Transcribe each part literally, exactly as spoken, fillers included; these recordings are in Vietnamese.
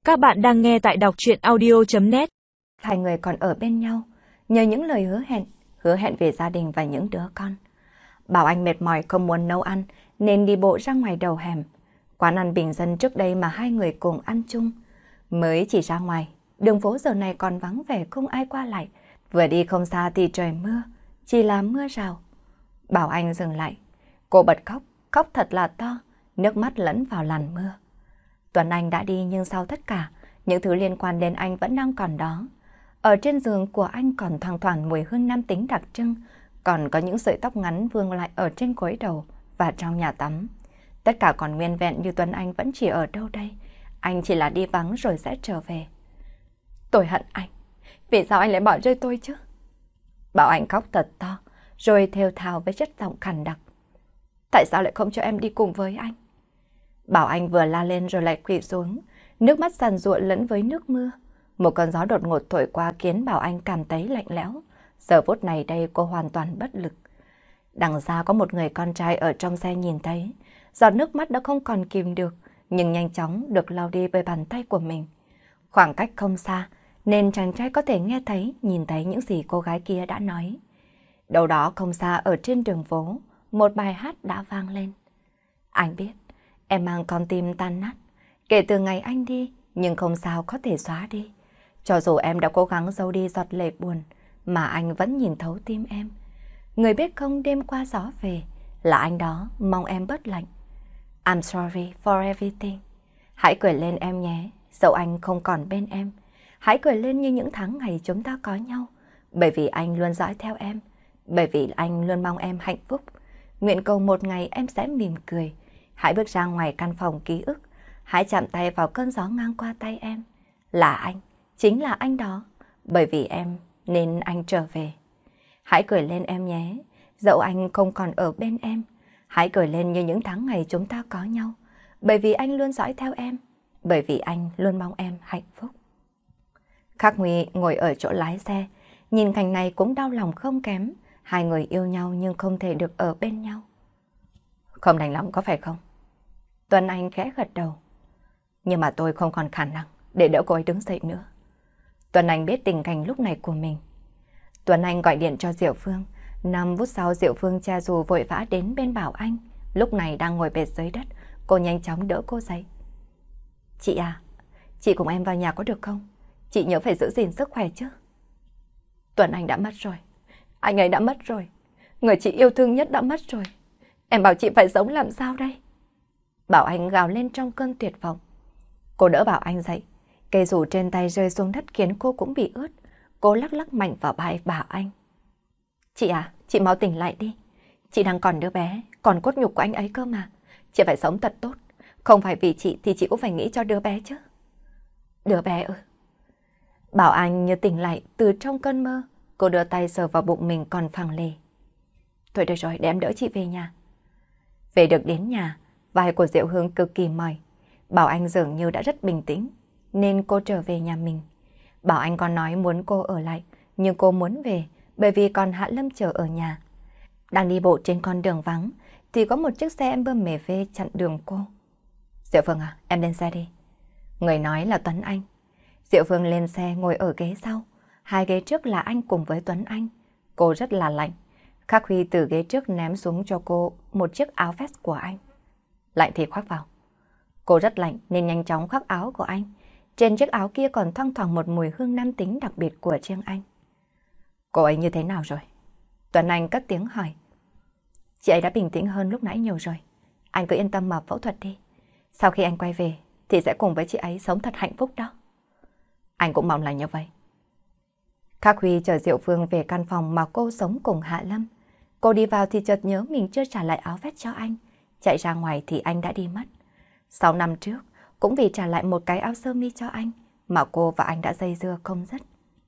Các bạn đang nghe tại đọc truyện audio chấm net. Hai người còn ở bên nhau, nhờ những lời hứa hẹn, hứa hẹn về gia đình và những đứa con. Bảo Anh mệt mỏi không muốn nấu ăn nên đi bộ ra ngoài đầu hẻm. Quán ăn bình dân trước đây mà hai người cùng ăn chung. Mới chỉ ra ngoài, đường phố giờ này còn vắng vẻ không ai qua lại. Vừa đi không xa thì trời mưa, chỉ là mưa rào. Bảo Anh dừng lại. Cô bật khóc, khóc thật là to, nước mắt lẫn vào làn mưa. Tuấn Anh đã đi nhưng sau tất cả, những thứ liên quan đến anh vẫn đang còn đó. Ở trên giường của anh còn thoang thoảng mùi hương nam tính đặc trưng, còn có những sợi tóc ngắn vương lại ở trên gối đầu và trong nhà tắm. Tất cả còn nguyên vẹn như Tuấn Anh vẫn chỉ ở đâu đây. Anh chỉ là đi vắng rồi sẽ trở về. Tôi hận anh. Vì sao anh lại bỏ rơi tôi chứ? Bảo Anh khóc thật to, rồi thều thào với chất giọng khàn đặc. Tại sao lại không cho em đi cùng với anh? Bảo Anh vừa la lên rồi lại quỵ xuống, nước mắt giàn giụa lẫn với nước mưa. Một cơn gió đột ngột thổi qua khiến Bảo Anh cảm thấy lạnh lẽo. Giờ phút này đây cô hoàn toàn bất lực. Đằng xa có một người con trai ở trong xe nhìn thấy, giọt nước mắt đã không còn kìm được, nhưng nhanh chóng được lau đi với bàn tay của mình. Khoảng cách không xa, nên chàng trai có thể nghe thấy, nhìn thấy những gì cô gái kia đã nói. Đâu đó không xa ở trên đường phố, một bài hát đã vang lên. Anh biết, em mang con tim tan nát, kể từ ngày anh đi, nhưng không sao có thể xóa đi. Cho dù em đã cố gắng giấu đi giọt lệ buồn, mà anh vẫn nhìn thấu tim em. Người biết không, đêm qua gió về, là anh đó, mong em bớt lạnh. I'm sorry for everything. Hãy cười lên em nhé, dẫu anh không còn bên em. Hãy cười lên như những tháng ngày chúng ta có nhau, bởi vì anh luôn dõi theo em, bởi vì anh luôn mong em hạnh phúc. Nguyện cầu một ngày em sẽ mỉm cười. Hãy bước ra ngoài căn phòng ký ức, hãy chạm tay vào cơn gió ngang qua tay em. Là anh, chính là anh đó, bởi vì em nên anh trở về. Hãy cười lên em nhé, dẫu anh không còn ở bên em. Hãy cười lên như những tháng ngày chúng ta có nhau, bởi vì anh luôn dõi theo em, bởi vì anh luôn mong em hạnh phúc. Khắc Nguy ngồi ở chỗ lái xe, nhìn cảnh này cũng đau lòng không kém. Hai người yêu nhau nhưng không thể được ở bên nhau. Không đành lòng có phải không? Tuấn Anh khẽ gật đầu. Nhưng mà tôi không còn khả năng để đỡ cô ấy đứng dậy nữa. Tuấn Anh biết tình cảnh lúc này của mình. Tuấn Anh gọi điện cho Diệu Phương. Năm phút sau Diệu Phương cha dù vội vã đến bên Bảo Anh. Lúc này đang ngồi bệt dưới đất, cô nhanh chóng đỡ cô dậy. Chị à, chị cùng em vào nhà có được không? Chị nhớ phải giữ gìn sức khỏe chứ. Tuấn Anh đã mất rồi. Anh ấy đã mất rồi. Người chị yêu thương nhất đã mất rồi. Em bảo chị phải sống làm sao đây? Bảo Anh gào lên trong cơn tuyệt vọng. Cô đỡ Bảo Anh dậy. Cây rủ trên tay rơi xuống đất khiến cô cũng bị ướt. Cô lắc lắc mạnh vào vai Bảo Anh. Chị à, chị mau tỉnh lại đi. Chị đang còn đứa bé, còn cốt nhục của anh ấy cơ mà. Chị phải sống thật tốt. Không phải vì chị thì chị cũng phải nghĩ cho đứa bé chứ. Đứa bé ư? Bảo Anh như tỉnh lại từ trong cơn mơ. Cô đưa tay sờ vào bụng mình còn phẳng lì. Thôi được rồi, để em đỡ chị về nhà. Về được đến nhà, vai của Diệu Hương cực kỳ mỏi. Bảo Anh dường như đã rất bình tĩnh, nên cô trở về nhà mình. Bảo Anh còn nói muốn cô ở lại, nhưng cô muốn về bởi vì còn Hạ Lâm chờ ở nhà. Đang đi bộ trên con đường vắng, thì có một chiếc xe em bê em vê chặn đường cô. Diệu Phương à, em lên xe đi. Người nói là Tuấn Anh. Diệu Phương lên xe ngồi ở ghế sau. Hai ghế trước là anh cùng với Tuấn Anh. Cô rất là lạnh. Khắc Huy từ ghế trước ném xuống cho cô một chiếc áo vest của anh. Lạnh thì khoác vào. Cô rất lạnh nên nhanh chóng khoác áo của anh. Trên chiếc áo kia còn thoang thoảng một mùi hương nam tính đặc biệt của riêng anh. Cô ấy như thế nào rồi? Tuấn Anh cất tiếng hỏi. Chị ấy đã bình tĩnh hơn lúc nãy nhiều rồi. Anh cứ yên tâm mà phẫu thuật đi. Sau khi anh quay về thì sẽ cùng với chị ấy sống thật hạnh phúc đó. Anh cũng mong là như vậy. Khắc Huy chờ Diệu Phương về căn phòng mà cô sống cùng Hạ Lâm. Cô đi vào thì chợt nhớ mình chưa trả lại áo vest cho anh. Chạy ra ngoài thì anh đã đi mất. Sáu năm trước, cũng vì trả lại một cái áo sơ mi cho anh mà cô và anh đã dây dưa không dứt.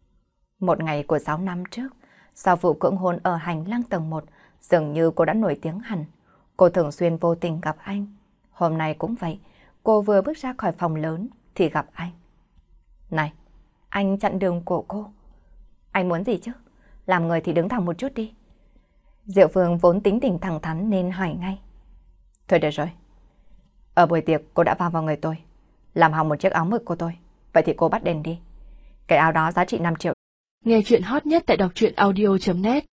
Một ngày của sáu năm trước, sau vụ cưỡng hôn ở hành lang tầng một, dường như cô đã nổi tiếng hẳn. Cô thường xuyên vô tình gặp anh. Hôm nay cũng vậy, cô vừa bước ra khỏi phòng lớn thì gặp anh. Này, anh chặn đường của cô. Anh muốn gì chứ? Làm người thì đứng thẳng một chút đi. Diệu Phương vốn tính tình thẳng thắn nên hỏi ngay. Thôi được rồi. Ở buổi tiệc cô đã va vào người tôi, làm hỏng một chiếc áo mực của tôi. vậy thì cô bắt đền đi. Cái áo đó giá trị năm triệu. Nghe chuyện hot nhất tại đọc truyện audio chấm net.